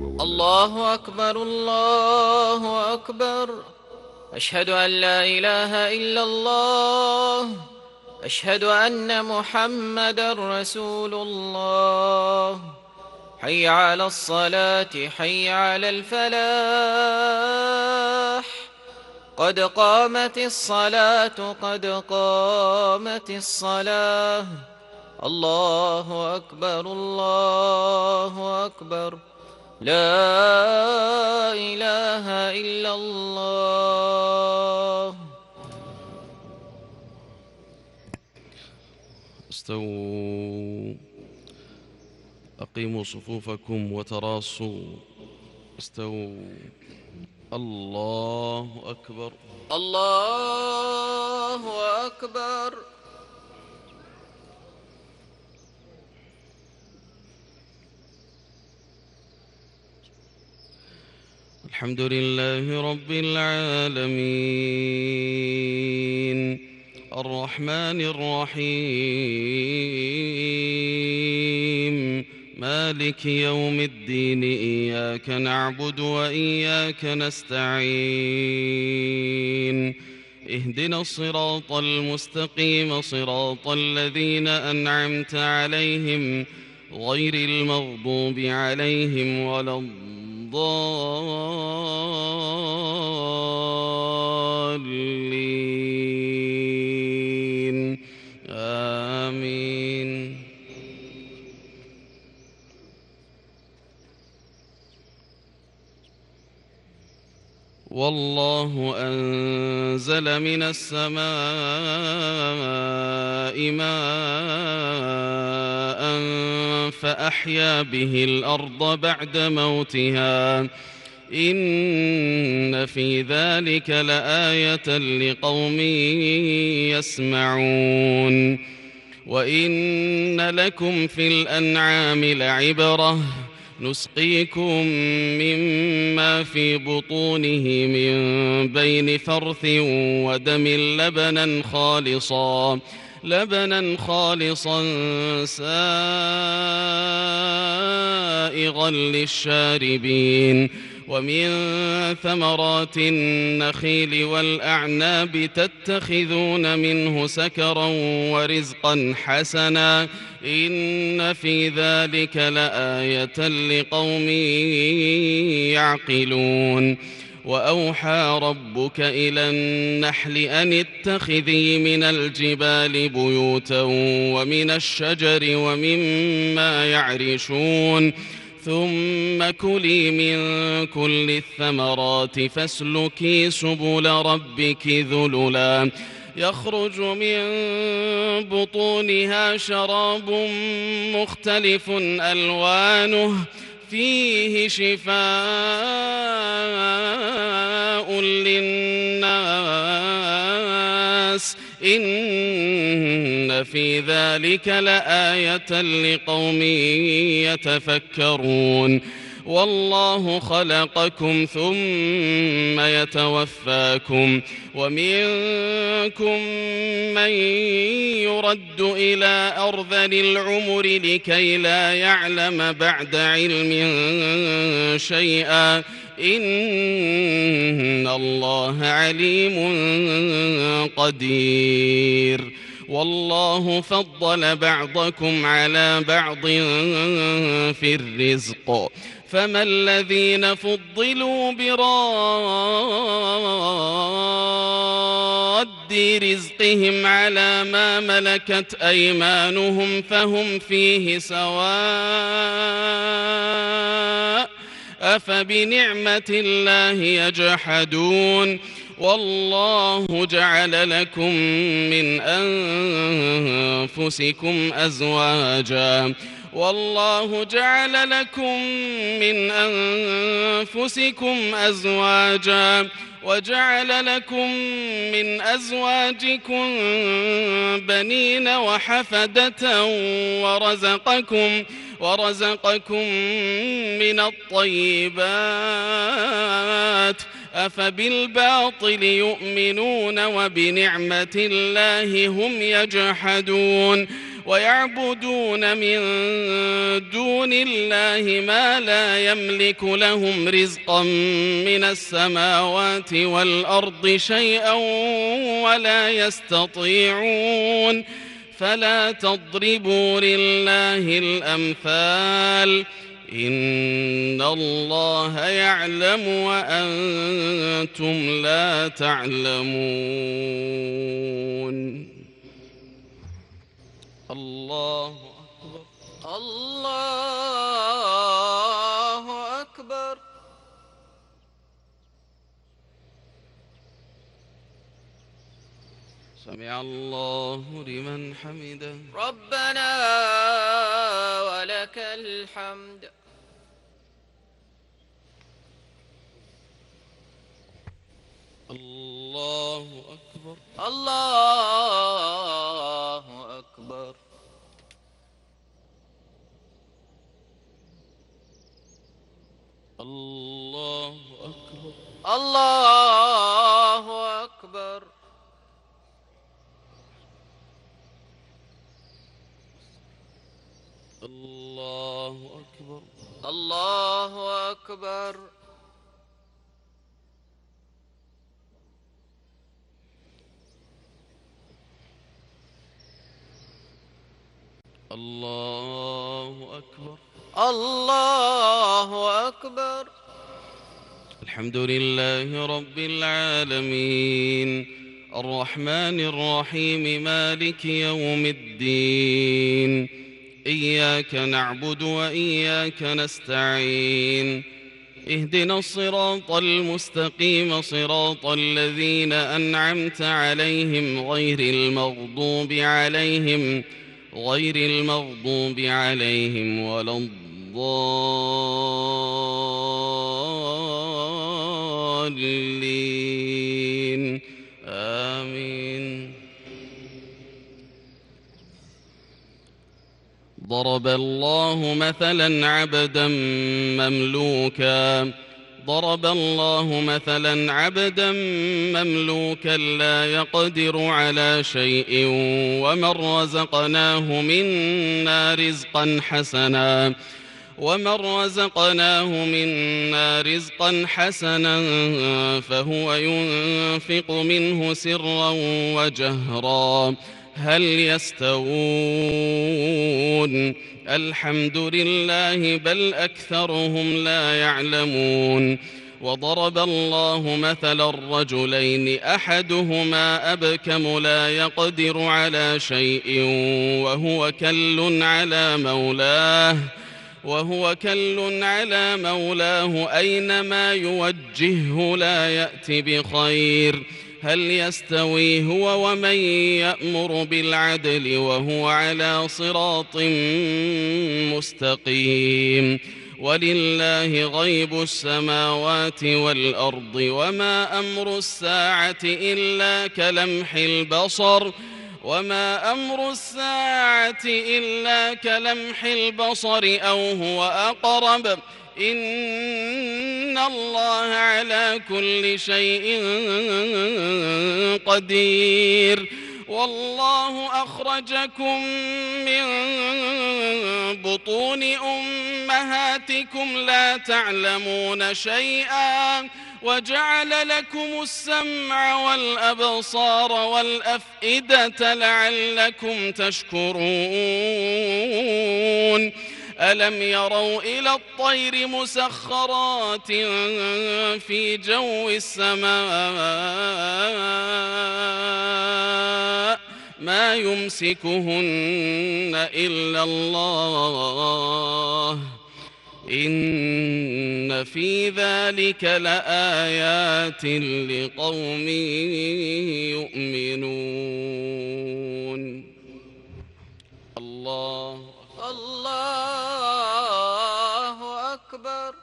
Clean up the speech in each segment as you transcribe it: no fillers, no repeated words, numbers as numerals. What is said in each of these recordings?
وولده. الله أكبر الله أكبر. أشهد أن لا إله إلا الله. أشهد أن محمدًا رسول الله. حي على الصلاة حي على الفلاح. قد قامت الصلاة قد قامت الصلاة. الله أكبر الله أكبر. لا إله إلا الله. استووا، أقيموا صفوفكم وتراصوا. استووا. الله أكبر. الله أكبر. الحمد لله رب العالمين الرحمن الرحيم مالك يوم الدين إياك نعبد وإياك نستعين اهدنا الصراط المستقيم صراط الذين أنعمت عليهم غير المغضوب عليهم ولا الضالين آمين. والله أنزل من السماء ماء فأحيا به الأرض بعد موتها إن في ذلك لآية لقوم يسمعون. وإن لكم في الأنعام لعبرة نسقيكم مما في بطونه من بين فرث ودم لبنا خالصا سائغا للشاربين ومن ثمرات النخيل والأعناب تتخذون منه سكرا ورزقا حسنا إن في ذلك لآية لقوم يعقلون. وأوحى ربك إلى النحل أن اتخذي من الجبال بيوتا ومن الشجر ومما يعرشون ثم كلي من كل الثمرات فاسلكي سبل ربك ذللا يخرج من بطونها شراب مختلف ألوانه فيه شفاء للناس إن في ذلك لآية لقوم يتفكرون. والله خلقكم ثم يتوفاكم ومنكم من يرد إلى أرذل العمر لكي لا يعلم بعد علم شيئا إن الله عليم قدير. والله فضل بعضكم على بعض في الرزق فما الذين فضلوا براد رزقهم على ما ملكت أيمانهم فهم فيه سواء أفبنعمة الله يجحدون. والله جعل لكم من أنفسكم أزواجا وجعل لكم من أزواجكم بنين وحفدة ورزقكم من الطيبات أفبالباطل يؤمنون وبنعمة الله هم يجحدون. ويعبدون من دون الله ما لا يملك لهم رزقا من السماوات والأرض شيئا ولا يستطيعون فلا تضربوا لله الأمثال إن الله يعلم وأنتم لا تعلمون. الله أكبر. الله أكبر. سمع الله لمن حمده. ربنا ولك الحمد. الله أكبر. الله أكبر. الله أكبر. الله أكبر. الله أكبر. الله أكبر. الله أكبر. الله أكبر. الحمد لله رب العالمين الرحمن الرحيم مالك يوم الدين إياك نعبد وإياك نستعين اهدنا الصراط المستقيم صراط الذين أنعمت عليهم غير المغضوب عليهم ولا الضالين آمين. ضرب الله مثلا عبدا مملوكا لا يقدر على شيء ومن رزقناه منا رزقا حسنا فهو ينفق منه سرا وجهرا هل يستوون الحمد لله بل أكثرهم لا يعلمون. وضرب الله مثلا الرجلين أحدهما أبكم لا يقدر على شيء وهو كل على مولاه أينما يوجهه لا يأت بخير هل يستوي هو ومن يأمر بالعدل وهو على صراط مستقيم. ولله غيب السماوات والأرض وما أمر الساعة إلا كلمح البصر أو هو أقرب إن الله على كل شيء قدير. والله أخرجكم من بطون أمهاتكم لا تعلمون شيئا وجعل لكم السمع والأبصار والأفئدة لعلكم تشكرون. ألم يروا إلى الطير مسخرات في جو السماء ما يمسكهن إلا الله إن في ذلك لآيات لقوم يؤمنون. الله أكبر.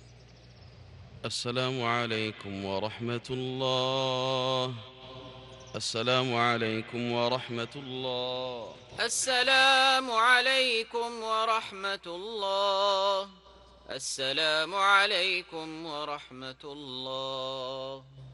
السلام عليكم ورحمة الله السلام عليكم ورحمة الله. السلام عليكم ورحمة الله. السلام عليكم ورحمة الله.